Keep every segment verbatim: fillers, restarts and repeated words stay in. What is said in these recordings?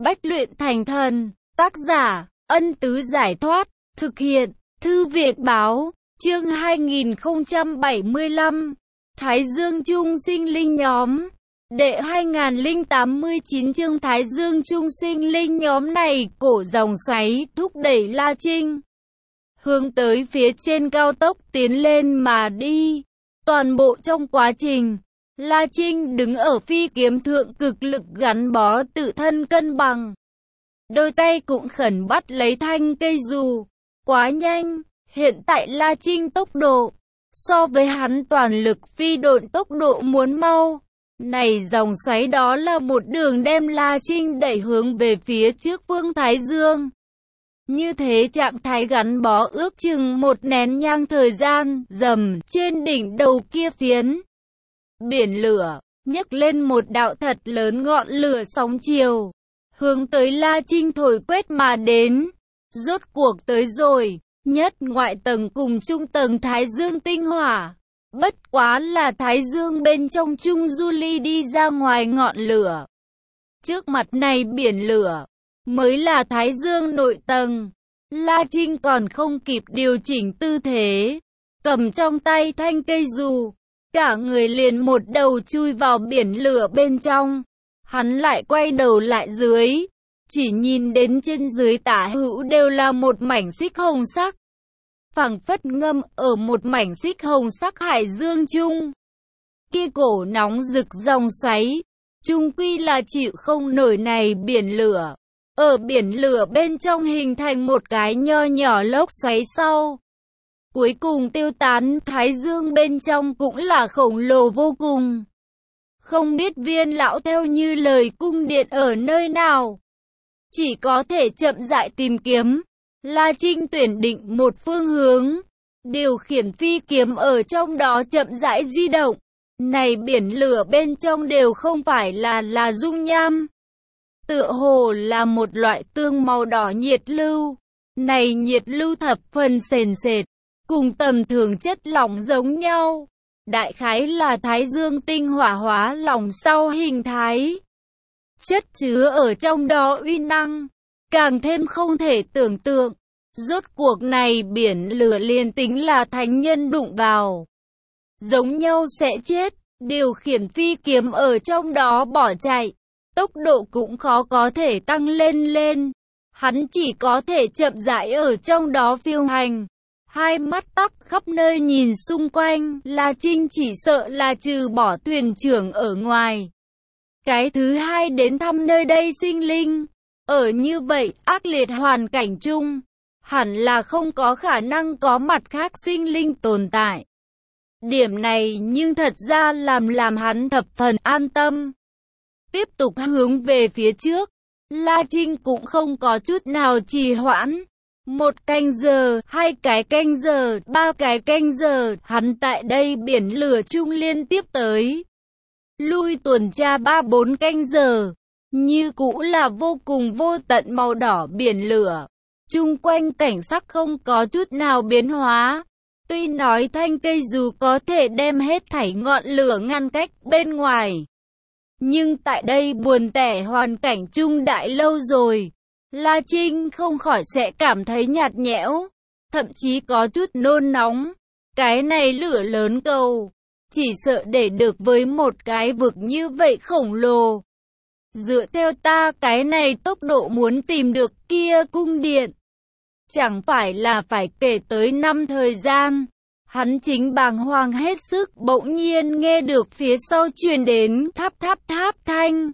Bách luyện thành thần. Tác giả, Ân Tứ Giải Thoát. Thực hiện, Thư viện Báo. Chương hai nghìn không trăm bảy mươi lăm. Thái Dương Trung Sinh Linh Nhóm. Đệ hai nghìn không trăm tám mươi chín chương Thái Dương Trung Sinh Linh Nhóm này, cổ dòng xoáy, thúc đẩy La Trinh hướng tới phía trên cao tốc tiến lên mà đi. Toàn bộ trong quá trình, La Trinh đứng ở phi kiếm thượng cực lực gắn bó tự thân cân bằng. Đôi tay cũng khẩn bắt lấy thanh cây dù. Quá nhanh, hiện tại La Trinh tốc độ, so với hắn toàn lực phi độn tốc độ muốn mau. Này dòng xoáy đó là một đường đem La Trinh đẩy hướng về phía trước phương Thái Dương. Như thế trạng thái gắn bó ước chừng một nén nhang thời gian, rầm, trên đỉnh đầu kia phiến biển lửa, nhấc lên một đạo thật lớn ngọn lửa sóng chiều, hướng tới La Trinh thổi quét mà đến. Rốt cuộc tới rồi, nhất ngoại tầng cùng trung tầng Thái Dương tinh hỏa. Bất quá là Thái Dương bên trong trung du ly đi ra ngoài ngọn lửa. Trước mặt này biển lửa, mới là Thái Dương nội tầng. La Trinh còn không kịp điều chỉnh tư thế, cầm trong tay thanh cây dù, cả người liền một đầu chui vào biển lửa bên trong. Hắn lại quay đầu lại dưới, chỉ nhìn đến trên dưới tả hữu đều là một mảnh xích hồng sắc, phảng phất ngâm ở một mảnh xích hồng sắc hải dương chung. Kia cổ nóng rực dòng xoáy, chung quy là chịu không nổi này biển lửa. Ở biển lửa bên trong hình thành một cái nho nhỏ lốc xoáy sau. Cuối cùng tiêu tán. Thái Dương bên trong cũng là khổng lồ vô cùng. Không biết Viên lão theo như lời cung điện ở nơi nào. Chỉ có thể chậm rãi tìm kiếm. La Trinh tuyển định một phương hướng, điều khiển phi kiếm ở trong đó chậm rãi di động. Này biển lửa bên trong đều không phải là là dung nham, tựa hồ là một loại tương màu đỏ nhiệt lưu. Này nhiệt lưu thập phần sền sệt, cùng tầm thường chất lỏng giống nhau. Đại khái là Thái Dương tinh hỏa hóa lỏng sau hình thái. Chất chứa ở trong đó uy năng, càng thêm không thể tưởng tượng. Rốt cuộc này biển lửa liền tính là thánh nhân đụng vào, giống nhau sẽ chết. Điều khiển phi kiếm ở trong đó bỏ chạy, tốc độ cũng khó có thể tăng lên lên. Hắn chỉ có thể chậm rãi ở trong đó phiêu hành. Hai mắt tắp khắp nơi nhìn xung quanh. La Trinh chỉ sợ là trừ bỏ thuyền trưởng ở ngoài, cái thứ hai đến thăm nơi đây sinh linh. Ở như vậy ác liệt hoàn cảnh chung, hẳn là không có khả năng có mặt khác sinh linh tồn tại. Điểm này nhưng thật ra làm làm hắn thập phần an tâm. Tiếp tục hướng về phía trước, La Trinh cũng không có chút nào trì hoãn. Một canh giờ, hai cái canh giờ, ba cái canh giờ, hắn tại đây biển lửa chung liên tiếp tới lui tuần tra ba bốn canh giờ. Như cũ là vô cùng vô tận màu đỏ biển lửa. Chung quanh cảnh sắc không có chút nào biến hóa. Tuy nói thanh cây dù có thể đem hết thảy ngọn lửa ngăn cách bên ngoài, nhưng tại đây buồn tẻ hoàn cảnh chung đại lâu rồi, La Trinh không khỏi sẽ cảm thấy nhạt nhẽo, thậm chí có chút nôn nóng. Cái này lửa lớn cầu, chỉ sợ để được với một cái vực như vậy khổng lồ. Dựa theo ta cái này tốc độ muốn tìm được kia cung điện, chẳng phải là phải kể tới năm thời gian. Hắn chính bàng hoàng hết sức, bỗng nhiên nghe được phía sau truyền đến tháp tháp tháp thanh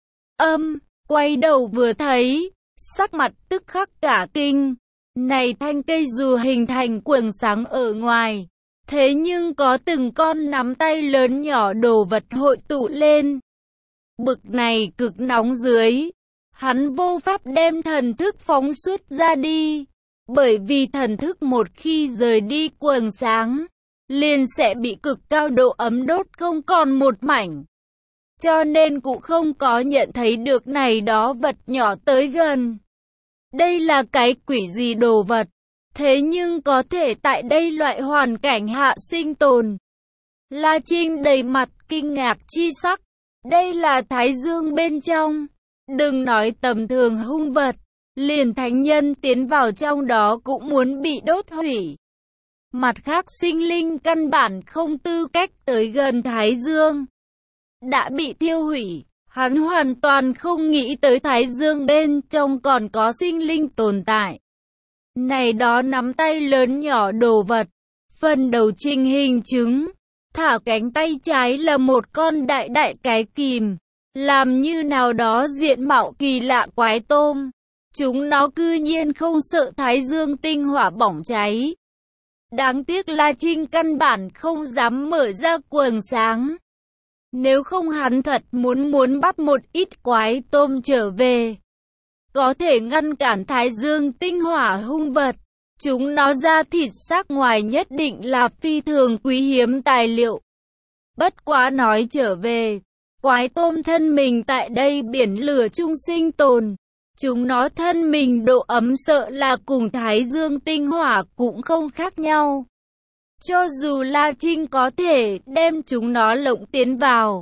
âm. Quay đầu vừa thấy, sắc mặt tức khắc cả kinh. Này thanh cây dù hình thành quầng sáng ở ngoài, thế nhưng có từng con nắm tay lớn nhỏ đồ vật hội tụ lên. Bực này cực nóng dưới, hắn vô pháp đem thần thức phóng xuất ra đi. Bởi vì thần thức một khi rời đi quầng sáng, liền sẽ bị cực cao độ ấm đốt không còn một mảnh. Cho nên cũng không có nhận thấy được này đó vật nhỏ tới gần. Đây là cái quỷ gì đồ vật, thế nhưng có thể tại đây loại hoàn cảnh hạ sinh tồn. La Trinh đầy mặt kinh ngạc chi sắc. Đây là Thái Dương bên trong. Đừng nói tầm thường hung vật, liền thánh nhân tiến vào trong đó cũng muốn bị đốt hủy. Mặt khác sinh linh căn bản không tư cách tới gần Thái Dương, đã bị tiêu hủy. Hắn hoàn toàn không nghĩ tới Thái Dương bên trong còn có sinh linh tồn tại. Này đó nắm tay lớn nhỏ đồ vật, phần đầu trình hình trứng, thả cánh tay trái là một con đại đại cái kìm, làm như nào đó diện mạo kỳ lạ quái tôm. Chúng nó cư nhiên không sợ Thái Dương tinh hỏa bỏng cháy. Đáng tiếc La Trinh căn bản không dám mở ra quầng sáng. Nếu không hắn thật muốn muốn bắt một ít quái tôm trở về, có thể ngăn cản Thái Dương tinh hỏa hung vật. Chúng nó ra thịt xác ngoài nhất định là phi thường quý hiếm tài liệu. Bất quá nói trở về, quái tôm thân mình tại đây biển lửa chung sinh tồn. Chúng nó thân mình độ ấm sợ là cùng Thái Dương tinh hỏa cũng không khác nhau. Cho dù La Trinh có thể đem chúng nó lộng tiến vào,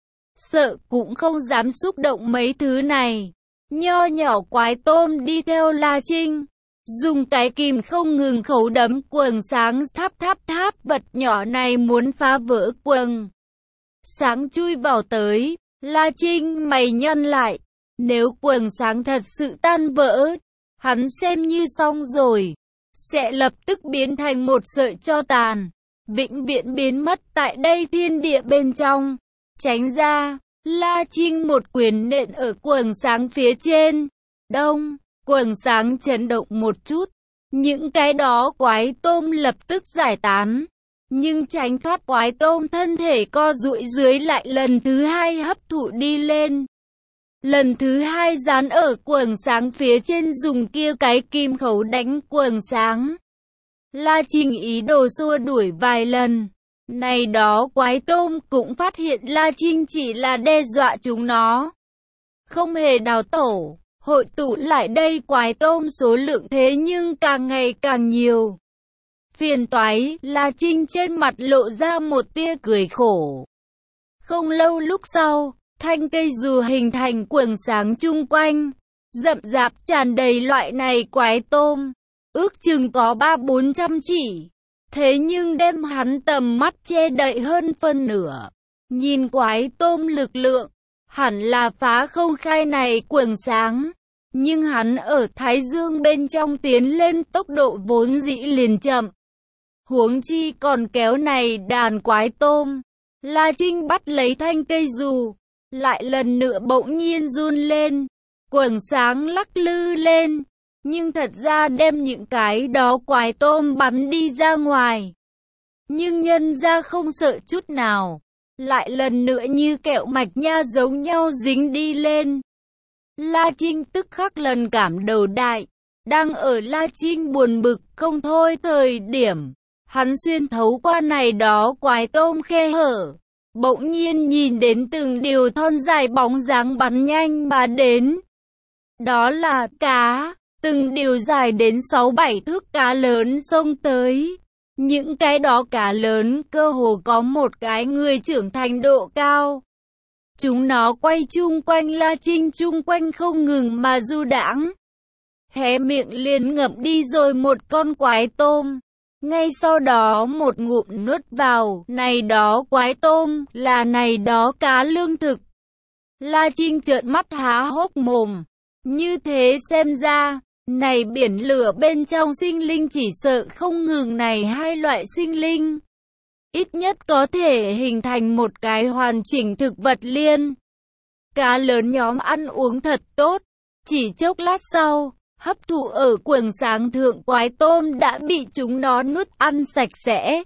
sợ cũng không dám xúc động mấy thứ này. Nho nhỏ quái tôm đi theo La Trinh, dùng cái kìm không ngừng khấu đấm quầng sáng tháp tháp tháp. Vật nhỏ này muốn phá vỡ quầng sáng chui vào tới. La Trinh mày nhăn lại, nếu quầng sáng thật sự tan vỡ, hắn xem như xong rồi, sẽ lập tức biến thành một sợi tro tàn, vĩnh viễn biến mất tại đây thiên địa bên trong. Tránh ra, La Trinh một quyền nện ở quầng sáng phía trên. Đông, quầng sáng chấn động một chút, những cái đó quái tôm lập tức giải tán. Nhưng tránh thoát quái tôm thân thể co duỗi dưới lại lần thứ hai hấp thụ đi lên. Lần thứ hai dán ở quầng sáng phía trên, dùng kia cái kim khấu đánh quầng sáng. La Trinh ý đồ xua đuổi vài lần. Này đó quái tôm cũng phát hiện La Trinh chỉ là đe dọa chúng nó, không hề đào tổ. Hội tụ lại đây quái tôm số lượng thế nhưng càng ngày càng nhiều. Phiền toái, La Trinh trên mặt lộ ra một tia cười khổ. Không lâu lúc sau, thanh cây dù hình thành quầng sáng chung quanh, rậm rạp tràn đầy loại này quái tôm, ước chừng có ba bốn trăm chỉ. Thế nhưng đem hắn tầm mắt che đậy hơn phân nửa. Nhìn quái tôm lực lượng, hẳn là phá không khai này quầng sáng. Nhưng hắn ở Thái Dương bên trong tiến lên tốc độ vốn dĩ liền chậm, huống chi còn kéo này đàn quái tôm. La Trinh bắt lấy thanh cây dù, lại lần nữa bỗng nhiên run lên, quầng sáng lắc lư lên, nhưng thật ra đem những cái đó quái tôm bắn đi ra ngoài. Nhưng nhân ra không sợ chút nào, lại lần nữa như kẹo mạch nha giống nhau dính đi lên. La Trinh tức khắc lần cảm đầu đại. Đang ở La Trinh buồn bực không thôi thời điểm, hắn xuyên thấu qua này đó quái tôm khe hở, bỗng nhiên nhìn đến từng điều thon dài bóng dáng bắn nhanh mà đến. Đó là cá, từng điều dài đến sáu bảy thước cá lớn xông tới. Những cái đó cá lớn cơ hồ có một cái người trưởng thành độ cao. Chúng nó quay chung quanh La Trinh chung quanh không ngừng mà du đãng. Hé miệng liền ngậm đi rồi một con quái tôm. Ngay sau đó một ngụm nuốt vào, này đó quái tôm, là này đó cá lương thực. La Trinh trợn mắt há hốc mồm. Như thế xem ra, này biển lửa bên trong sinh linh chỉ sợ không ngừng này hai loại sinh linh. Ít nhất có thể hình thành một cái hoàn chỉnh thực vật liên. Cá lớn nhóm ăn uống thật tốt. Chỉ chốc lát sau, hấp thụ ở quầng sáng thượng quái tôm đã bị chúng nó nuốt ăn sạch sẽ.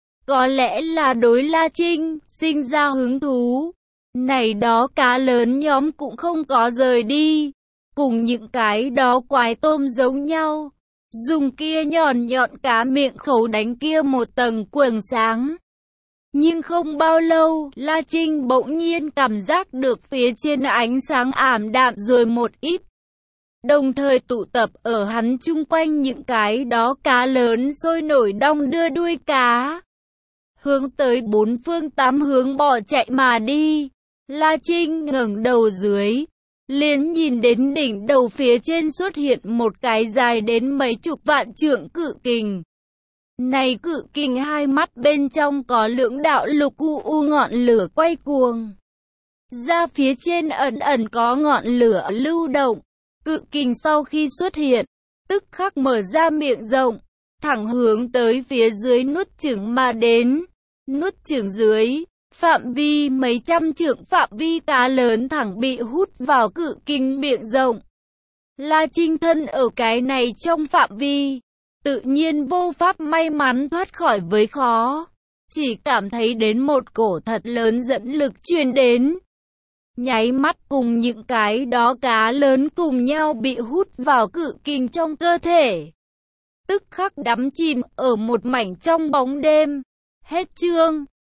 Có lẽ là đối La Trinh sinh ra hứng thú. Này đó cá lớn nhóm cũng không có rời đi. Cùng những cái đó quái tôm giống nhau. Dùng kia nhọn nhọn cá miệng khẩu đánh kia một tầng quầng sáng. Nhưng không bao lâu, La Trinh bỗng nhiên cảm giác được phía trên ánh sáng ảm đạm rồi một ít. Đồng thời tụ tập ở hắn chung quanh những cái đó cá lớn sôi nổi đong đưa đuôi cá, hướng tới bốn phương tám hướng bỏ chạy mà đi. La Trinh ngẩng đầu dưới, liền nhìn đến đỉnh đầu phía trên xuất hiện một cái dài đến mấy chục vạn trượng cự kình. Này cự kình hai mắt bên trong có lưỡng đạo lục u u ngọn lửa quay cuồng. Ra phía trên ẩn ẩn có ngọn lửa lưu động. Cự kình sau khi xuất hiện, tức khắc mở ra miệng rộng, thẳng hướng tới phía dưới nuốt chửng mà đến. Nuốt chửng dưới, phạm vi mấy trăm trượng phạm vi cá lớn thẳng bị hút vào cự kình miệng rộng. La Trinh thân ở cái này trong phạm vi, tự nhiên vô pháp may mắn thoát khỏi với khó. Chỉ cảm thấy đến một cổ thật lớn dẫn lực truyền đến. Nháy mắt cùng những cái đó cá lớn cùng nhau bị hút vào cự kình trong cơ thể. Tức khắc đắm chìm ở một mảnh trong bóng đêm. Hết chương.